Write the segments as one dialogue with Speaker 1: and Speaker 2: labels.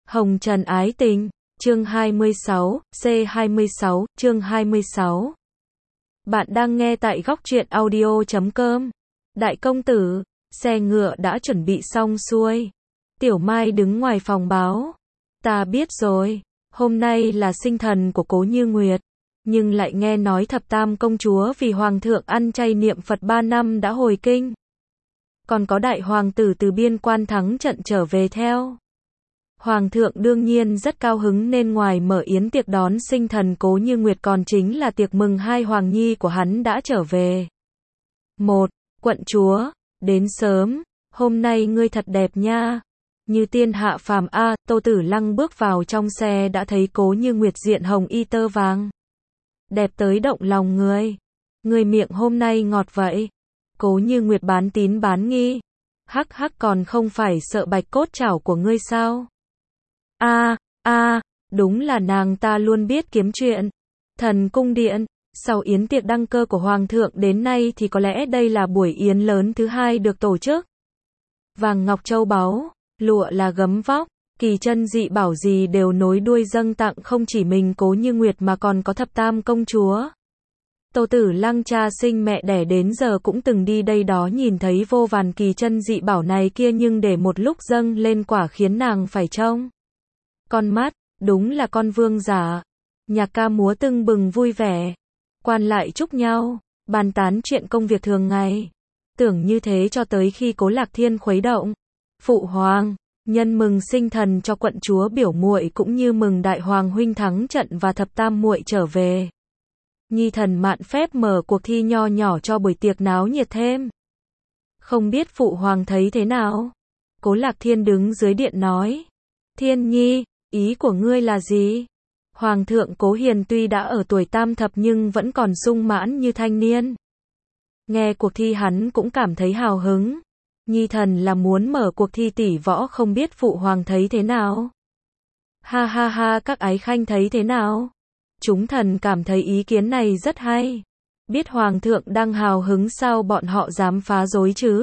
Speaker 1: Hồng Trần ái tình, chương 26, C26, chương 26. Bạn đang nghe tại góc truyện audio.com. Đại công tử, xe ngựa đã chuẩn bị xong xuôi. Tiểu Mai đứng ngoài phòng báo. Ta biết rồi, hôm nay là sinh thần của Cố Như Nguyệt. Nhưng lại nghe nói thập tam công chúa vì hoàng thượng ăn chay niệm Phật 3 năm đã hồi kinh. Còn có đại hoàng tử từ biên quan thắng trận trở về theo. Hoàng thượng đương nhiên rất cao hứng nên ngoài mở yến tiệc đón sinh thần Cố Như Nguyệt còn chính là tiệc mừng hai hoàng nhi của hắn đã trở về. Quận chúa, đến sớm, hôm nay ngươi thật đẹp nha. Như tiên hạ phàm a. Tô Tử Lăng bước vào trong xe đã thấy Cố Như Nguyệt diện hồng y tơ vàng. Đẹp tới động lòng người. Người miệng hôm nay ngọt vậy. Cố Như Nguyệt bán tín bán nghi. Hắc hắc, còn không phải sợ bạch cốt chảo của ngươi sao? Đúng là nàng ta luôn biết kiếm chuyện. Thần cung điện, sau yến tiệc đăng cơ của hoàng thượng đến nay thì có lẽ đây là buổi yến lớn thứ hai được tổ chức. Vàng ngọc châu báu, lụa là gấm vóc, kỳ chân dị bảo gì đều nối đuôi dâng tặng không chỉ mình Cố Như Nguyệt mà còn có thập tam công chúa. Tô Tử Lăng cha sinh mẹ đẻ đến giờ cũng từng đi đây đó nhìn thấy vô vàn kỳ chân dị bảo này kia, nhưng để một lúc dâng lên quả khiến nàng phải trông con mắt, đúng là con vương giả. Nhạc ca múa tưng bừng vui vẻ, quan lại chúc nhau, bàn tán chuyện công việc thường ngày. Tưởng như thế cho tới khi Cố Lạc Thiên khuấy động. Phụ hoàng, nhân mừng sinh thần cho quận chúa biểu muội cũng như mừng đại hoàng huynh thắng trận và thập tam muội trở về. Nhi thần mạn phép mở cuộc thi nho nhỏ cho buổi tiệc náo nhiệt thêm. Không biết phụ hoàng thấy thế nào? Cố Lạc Thiên đứng dưới điện nói. Thiên nhi, ý của ngươi là gì? Hoàng thượng Cố Hiền tuy đã ở tuổi tam thập nhưng vẫn còn sung mãn như thanh niên. Nghe cuộc thi hắn cũng cảm thấy hào hứng. Nhi thần là muốn mở cuộc thi tỷ võ, không biết phụ hoàng thấy thế nào? Ha ha ha, các ái khanh thấy thế nào? Chúng thần cảm thấy ý kiến này rất hay. Biết hoàng thượng đang hào hứng sao bọn họ dám phá rối chứ?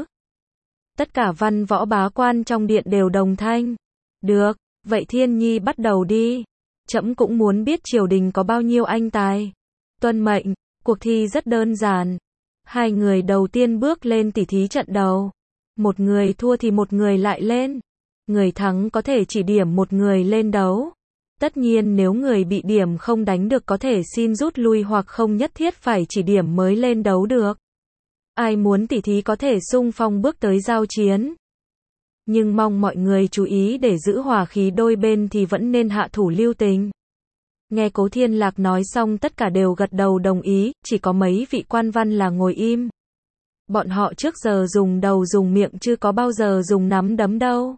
Speaker 1: Tất cả văn võ bá quan trong điện đều đồng thanh. Được, vậy Thiên nhi bắt đầu đi. Trẫm cũng muốn biết triều đình có bao nhiêu anh tài. Tuân mệnh, cuộc thi rất đơn giản. Hai người đầu tiên bước lên tỉ thí trận đầu. Một người thua thì một người lại lên. Người thắng có thể chỉ điểm một người lên đấu. Tất nhiên nếu người bị điểm không đánh được có thể xin rút lui hoặc không nhất thiết phải chỉ điểm mới lên đấu được. Ai muốn tỉ thí có thể xung phong bước tới giao chiến. Nhưng mong mọi người chú ý để giữ hòa khí đôi bên thì vẫn nên hạ thủ lưu tình. Nghe Cố Thiên Lạc nói xong tất cả đều gật đầu đồng ý, chỉ có mấy vị quan văn là ngồi im. Bọn họ trước giờ dùng đầu dùng miệng chứ có bao giờ dùng nắm đấm đâu.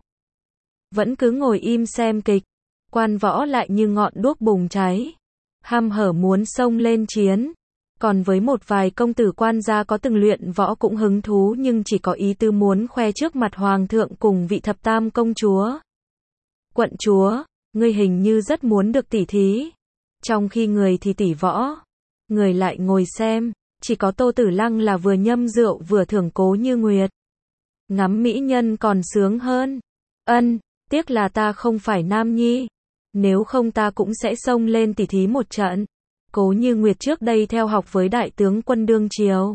Speaker 1: Vẫn cứ ngồi im xem kịch. Quan võ lại như ngọn đuốc bùng cháy, ham hở muốn xông lên chiến. Còn với một vài công tử quan gia có từng luyện võ cũng hứng thú nhưng chỉ có ý tư muốn khoe trước mặt hoàng thượng cùng vị thập tam công chúa. Quận chúa, ngươi hình như rất muốn được tỉ thí. Trong khi người thì tỉ võ, người lại ngồi xem. Chỉ có Tô Tử Lăng là vừa nhâm rượu vừa thưởng Cố Như Nguyệt. Ngắm mỹ nhân còn sướng hơn. Tiếc là ta không phải nam nhi. Nếu không ta cũng sẽ xông lên tỉ thí một trận. Cố Như Nguyệt trước đây theo học với đại tướng quân đương triều.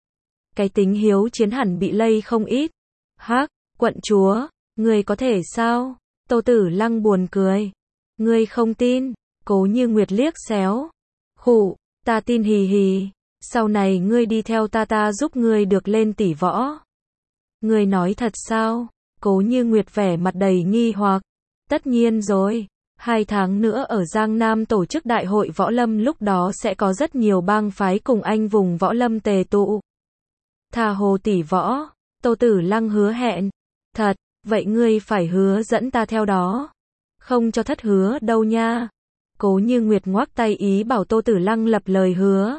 Speaker 1: Cái tính hiếu chiến hẳn bị lây không ít. Hắc, quận chúa, ngươi có thể sao? Tô Tử Lăng buồn cười. Ngươi không tin? Cố Như Nguyệt liếc xéo. Khụ, ta tin hì hì. Sau này ngươi đi theo ta giúp ngươi được lên tỷ võ. Ngươi nói thật sao? Cố Như Nguyệt vẻ mặt đầy nghi hoặc. Tất nhiên rồi. 2 tháng nữa ở Giang Nam tổ chức đại hội võ lâm, lúc đó sẽ có rất nhiều bang phái cùng anh vùng võ lâm tề tụ. Tha hồ tỷ võ. Tô Tử Lăng hứa hẹn. Thật, vậy ngươi phải hứa dẫn ta theo đó. Không cho thất hứa đâu nha. Cố Như Nguyệt ngoắc tay ý bảo Tô Tử Lăng lập lời hứa.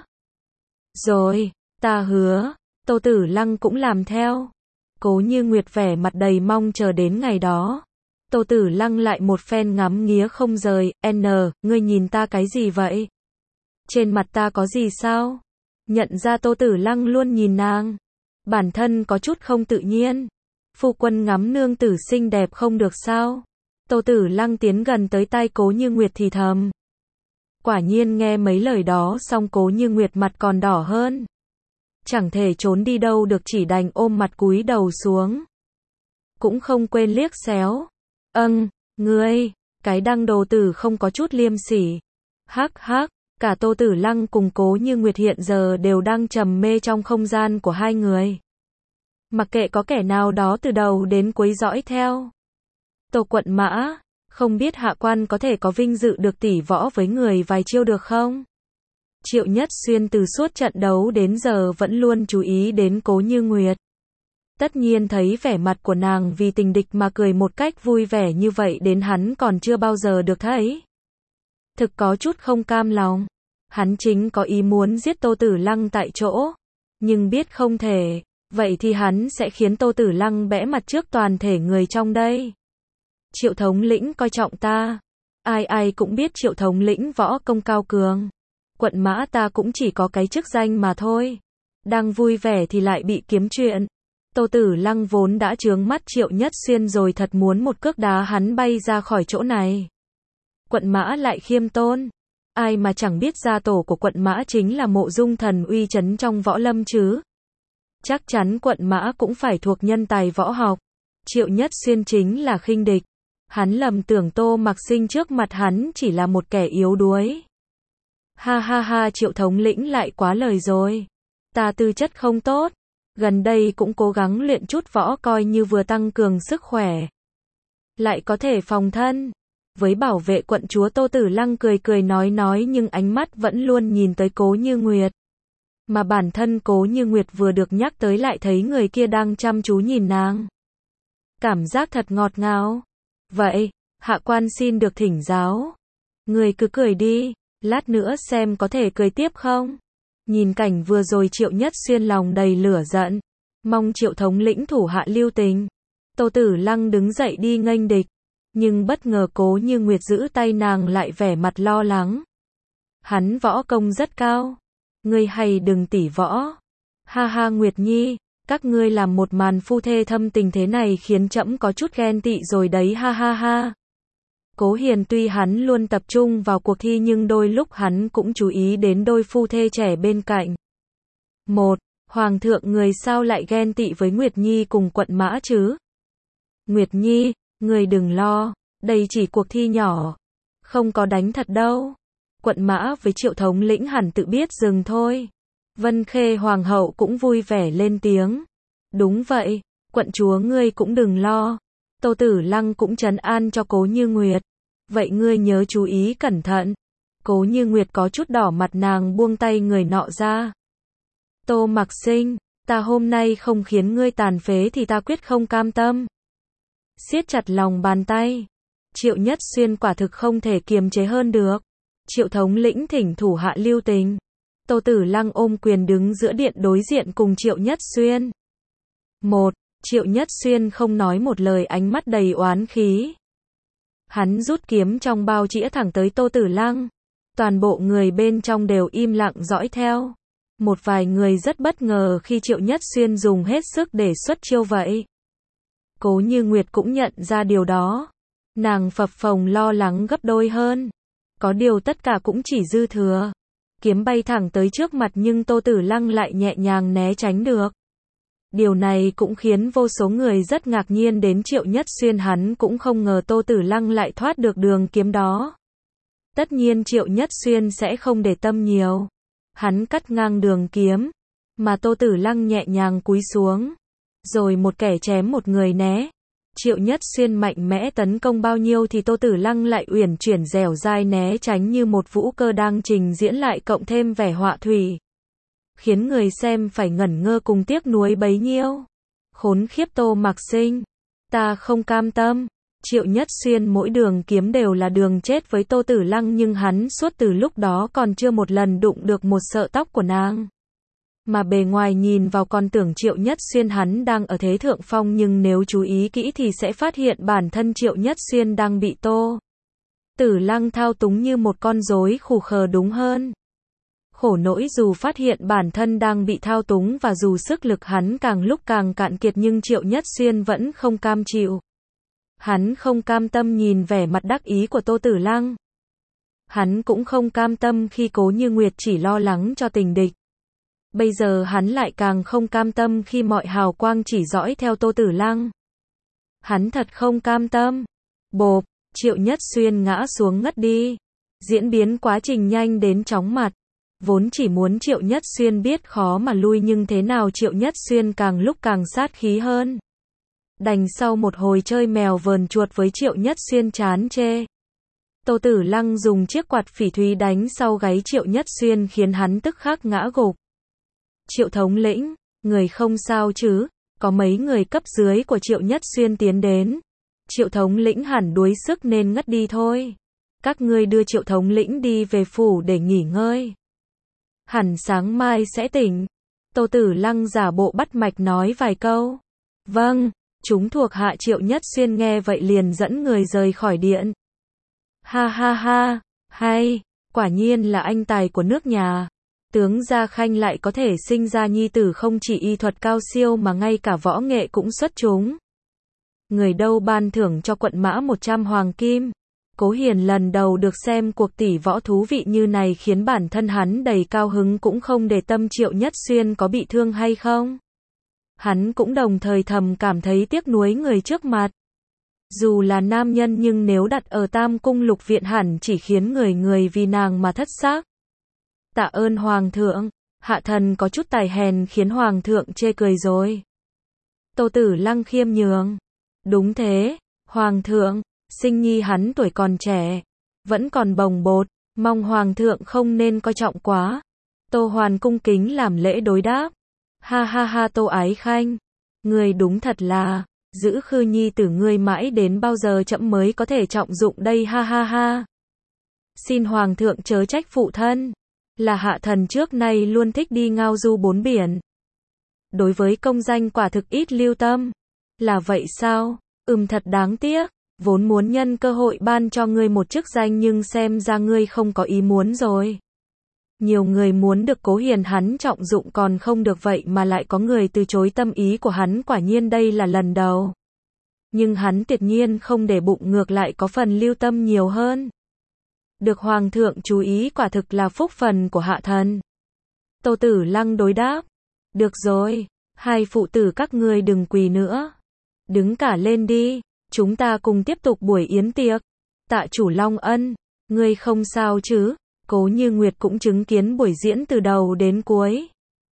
Speaker 1: Rồi, ta hứa. Tô Tử Lăng cũng làm theo. Cố Như Nguyệt vẻ mặt đầy mong chờ đến ngày đó. Tô Tử Lăng lại một phen ngắm nghía không rời. Ngươi nhìn ta cái gì vậy? Trên mặt ta có gì sao? Nhận ra Tô Tử Lăng luôn nhìn nàng. Bản thân có chút không tự nhiên. Phu quân ngắm nương tử xinh đẹp không được sao? Tô Tử Lăng tiến gần tới tai Cố Như Nguyệt thì thầm. Quả nhiên nghe mấy lời đó xong Cố Như Nguyệt mặt còn đỏ hơn. Chẳng thể trốn đi đâu được, chỉ đành ôm mặt cúi đầu xuống. Cũng không quên liếc xéo. Ngươi, cái đăng đồ tử không có chút liêm sỉ. Hắc hắc, cả Tô Tử Lăng cùng Cố Như Nguyệt hiện giờ đều đang trầm mê trong không gian của hai người. Mặc kệ có kẻ nào đó từ đầu đến cuối dõi theo. Tô Quận Mã, không biết hạ quan có thể có vinh dự được tỉ võ với người vài chiêu được không? Triệu Nhất Xuyên từ suốt trận đấu đến giờ vẫn luôn chú ý đến Cố Như Nguyệt. Tất nhiên thấy vẻ mặt của nàng vì tình địch mà cười một cách vui vẻ như vậy đến hắn còn chưa bao giờ được thấy. Thực có chút không cam lòng. Hắn chính có ý muốn giết Tô Tử Lăng tại chỗ. Nhưng biết không thể, vậy thì hắn sẽ khiến Tô Tử Lăng bẽ mặt trước toàn thể người trong đây. Triệu thống lĩnh coi trọng ta. Ai ai cũng biết Triệu thống lĩnh võ công cao cường. Quận Mã ta cũng chỉ có cái chức danh mà thôi. Đang vui vẻ thì lại bị kiếm chuyện. Tô Tử Lăng vốn đã chướng mắt Triệu Nhất Xuyên rồi, thật muốn một cước đá hắn bay ra khỏi chỗ này. Quận Mã lại khiêm tôn. Ai mà chẳng biết gia tổ của Quận Mã chính là Mộ Dung thần uy chấn trong võ lâm chứ. Chắc chắn Quận Mã cũng phải thuộc nhân tài võ học. Triệu Nhất Xuyên chính là khinh địch. Hắn lầm tưởng Tô Mặc Sinh trước mặt hắn chỉ là một kẻ yếu đuối. Ha ha ha, Triệu thống lĩnh lại quá lời rồi. Ta tư chất không tốt. Gần đây cũng cố gắng luyện chút võ coi như vừa tăng cường sức khỏe. Lại có thể phòng thân. Với bảo vệ quận chúa, Tô Tử Lăng cười cười nói nhưng ánh mắt vẫn luôn nhìn tới Cố Như Nguyệt. Mà bản thân Cố Như Nguyệt vừa được nhắc tới lại thấy người kia đang chăm chú nhìn nàng. Cảm giác thật ngọt ngào. Vậy, hạ quan xin được thỉnh giáo. Người cứ cười đi, lát nữa xem có thể cười tiếp không? Nhìn cảnh vừa rồi Triệu Nhất Xuyên lòng đầy lửa giận. Mong Triệu thống lĩnh thủ hạ lưu tình. Tô Tử Lăng đứng dậy đi nghênh địch. Nhưng bất ngờ Cố Như Nguyệt giữ tay nàng lại vẻ mặt lo lắng. Hắn võ công rất cao. Ngươi hay đừng tỉ võ. Ha ha Nguyệt Nhi, các ngươi làm một màn phu thê thâm tình thế này khiến trẫm có chút ghen tị rồi đấy, ha ha ha. Cố Hiền tuy hắn luôn tập trung vào cuộc thi nhưng đôi lúc hắn cũng chú ý đến đôi phu thê trẻ bên cạnh. Hoàng thượng người sao lại ghen tị với Nguyệt Nhi cùng Quận Mã chứ? Nguyệt Nhi, người đừng lo, đây chỉ cuộc thi nhỏ. Không có đánh thật đâu. Quận Mã với Triệu thống lĩnh hẳn tự biết dừng thôi. Vân Khê Hoàng hậu cũng vui vẻ lên tiếng. Đúng vậy, quận chúa ngươi cũng đừng lo. Tô Tử Lăng cũng trấn an cho Cố Như Nguyệt. Vậy ngươi nhớ chú ý cẩn thận. Cố Như Nguyệt có chút đỏ mặt, nàng buông tay người nọ ra. Tô Mặc Sinh, ta hôm nay không khiến ngươi tàn phế thì ta quyết không cam tâm. Siết chặt lòng bàn tay. Triệu Nhất Xuyên quả thực không thể kiềm chế hơn được. Triệu thống lĩnh thỉnh thủ hạ lưu tình. Tô Tử Lăng ôm quyền đứng giữa điện đối diện cùng Triệu Nhất Xuyên. Triệu Nhất Xuyên không nói một lời, ánh mắt đầy oán khí. Hắn rút kiếm trong bao chĩa thẳng tới Tô Tử Lăng. Toàn bộ người bên trong đều im lặng dõi theo. Một vài người rất bất ngờ khi Triệu Nhất Xuyên dùng hết sức để xuất chiêu vậy. Cố Như Nguyệt cũng nhận ra điều đó. Nàng phập phồng lo lắng gấp đôi hơn. Có điều tất cả cũng chỉ dư thừa. Kiếm bay thẳng tới trước mặt nhưng Tô Tử Lăng lại nhẹ nhàng né tránh được. Điều này cũng khiến vô số người rất ngạc nhiên, đến Triệu Nhất Xuyên hắn cũng không ngờ Tô Tử Lăng lại thoát được đường kiếm đó. Tất nhiên Triệu Nhất Xuyên sẽ không để tâm nhiều. Hắn cắt ngang đường kiếm, mà Tô Tử Lăng nhẹ nhàng cúi xuống. Rồi một kẻ chém một người né. Triệu Nhất Xuyên mạnh mẽ tấn công bao nhiêu thì Tô Tử Lăng lại uyển chuyển dẻo dai né tránh như một vũ cơ đang trình diễn, lại cộng thêm vẻ họa thủy. Khiến người xem phải ngẩn ngơ cùng tiếc nuối bấy nhiêu. Khốn khiếp Tô Mặc Sinh. Ta không cam tâm. Triệu Nhất Xuyên mỗi đường kiếm đều là đường chết với Tô Tử Lăng, nhưng hắn suốt từ lúc đó còn chưa một lần đụng được một sợi tóc của nàng. Mà bề ngoài nhìn vào còn tưởng Triệu Nhất Xuyên hắn đang ở thế thượng phong, nhưng nếu chú ý kỹ thì sẽ phát hiện bản thân Triệu Nhất Xuyên đang bị Tô Tử Lăng thao túng như một con rối khù khờ đúng hơn. Khổ nỗi dù phát hiện bản thân đang bị thao túng và dù sức lực hắn càng lúc càng cạn kiệt nhưng Triệu Nhất Xuyên vẫn không cam chịu. Hắn không cam tâm nhìn vẻ mặt đắc ý của Tô Tử Lăng. Hắn cũng không cam tâm khi Cố Như Nguyệt chỉ lo lắng cho tình địch. Bây giờ hắn lại càng không cam tâm khi mọi hào quang chỉ dõi theo Tô Tử Lăng. Hắn thật không cam tâm. Bộp, Triệu Nhất Xuyên ngã xuống ngất đi. Diễn biến quá trình nhanh đến chóng mặt. Vốn chỉ muốn Triệu Nhất Xuyên biết khó mà lui nhưng thế nào Triệu Nhất Xuyên càng lúc càng sát khí hơn. Đành sau một hồi chơi mèo vờn chuột với Triệu Nhất Xuyên chán chê. Tô Tử Lăng dùng chiếc quạt phỉ thúy đánh sau gáy Triệu Nhất Xuyên khiến hắn tức khắc ngã gục. Triệu thống lĩnh, người không sao chứ? Có mấy người cấp dưới của Triệu Nhất Xuyên tiến đến. Triệu thống lĩnh hẳn đuối sức nên ngất đi thôi. Các ngươi đưa Triệu thống lĩnh đi về phủ để nghỉ ngơi. Hẳn sáng mai sẽ tỉnh. Tô Tử Lăng giả bộ bắt mạch nói vài câu. Vâng, chúng thuộc hạ Triệu Nhất Xuyên nghe vậy liền dẫn người rời khỏi điện. Ha ha ha, hay, quả nhiên là anh tài của nước nhà. Tướng Gia Khanh lại có thể sinh ra nhi tử không chỉ y thuật cao siêu mà ngay cả võ nghệ cũng xuất chúng. Người đâu ban thưởng cho quận mã 100 hoàng kim. Cố Hiền lần đầu được xem cuộc tỷ võ thú vị như này khiến bản thân hắn đầy cao hứng cũng không để tâm Triệu Nhất Xuyên có bị thương hay không. Hắn cũng đồng thời thầm cảm thấy tiếc nuối người trước mặt. Dù là nam nhân nhưng nếu đặt ở Tam Cung Lục Viện hẳn chỉ khiến người vì nàng mà thất xác. Tạ ơn Hoàng thượng, hạ thần có chút tài hèn khiến Hoàng thượng chê cười rồi. Tô Tử Lăng khiêm nhường. Đúng thế, Hoàng thượng, sinh nhi hắn tuổi còn trẻ, vẫn còn bồng bột, mong Hoàng thượng không nên coi trọng quá. Tô Hoàn cung kính làm lễ đối đáp. Ha ha ha Tô Ái Khanh, ngươi đúng thật là, giữ khư nhi tử ngươi mãi đến bao giờ chậm mới có thể trọng dụng đây ha ha ha. Xin Hoàng thượng chớ trách phụ thân, là hạ thần trước nay luôn thích đi ngao du bốn biển. Đối với công danh quả thực ít lưu tâm. Là vậy sao? Thật đáng tiếc, vốn muốn nhân cơ hội ban cho ngươi một chức danh nhưng xem ra ngươi không có ý muốn rồi. Nhiều người muốn được Cố Hiền hắn trọng dụng còn không được vậy mà lại có người từ chối tâm ý của hắn, quả nhiên đây là lần đầu. Nhưng hắn tuyệt nhiên không để bụng, ngược lại có phần lưu tâm nhiều hơn. Được Hoàng thượng chú ý quả thực là phúc phần của hạ thần. Tô Tử Lăng đối đáp. Được rồi, hai phụ tử các ngươi đừng quỳ nữa. Đứng cả lên đi, chúng ta cùng tiếp tục buổi yến tiệc. Tạ chủ Long Ân, ngươi không sao chứ? Cố Như Nguyệt cũng chứng kiến buổi diễn từ đầu đến cuối.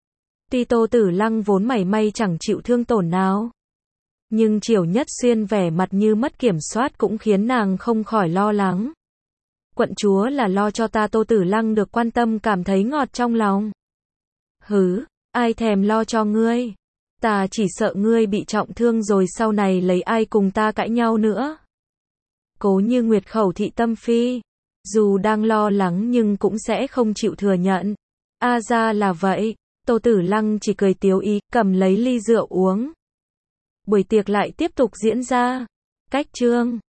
Speaker 1: Tuy Tô Tử Lăng vốn mảy may chẳng chịu thương tổn nào, nhưng Triệu Nhất Xuyên vẻ mặt như mất kiểm soát cũng khiến nàng không khỏi lo lắng. Quận chúa là lo cho ta. Tô Tử Lăng được quan tâm cảm thấy ngọt trong lòng. Hứ, ai thèm lo cho ngươi. Ta chỉ sợ ngươi bị trọng thương rồi sau này lấy ai cùng ta cãi nhau nữa. Cố Như Nguyệt khẩu thị tâm phi. Dù đang lo lắng nhưng cũng sẽ không chịu thừa nhận. Ra là vậy. Tô Tử Lăng chỉ cười tiếu ý, cầm lấy ly rượu uống. Buổi tiệc lại tiếp tục diễn ra. Cách chương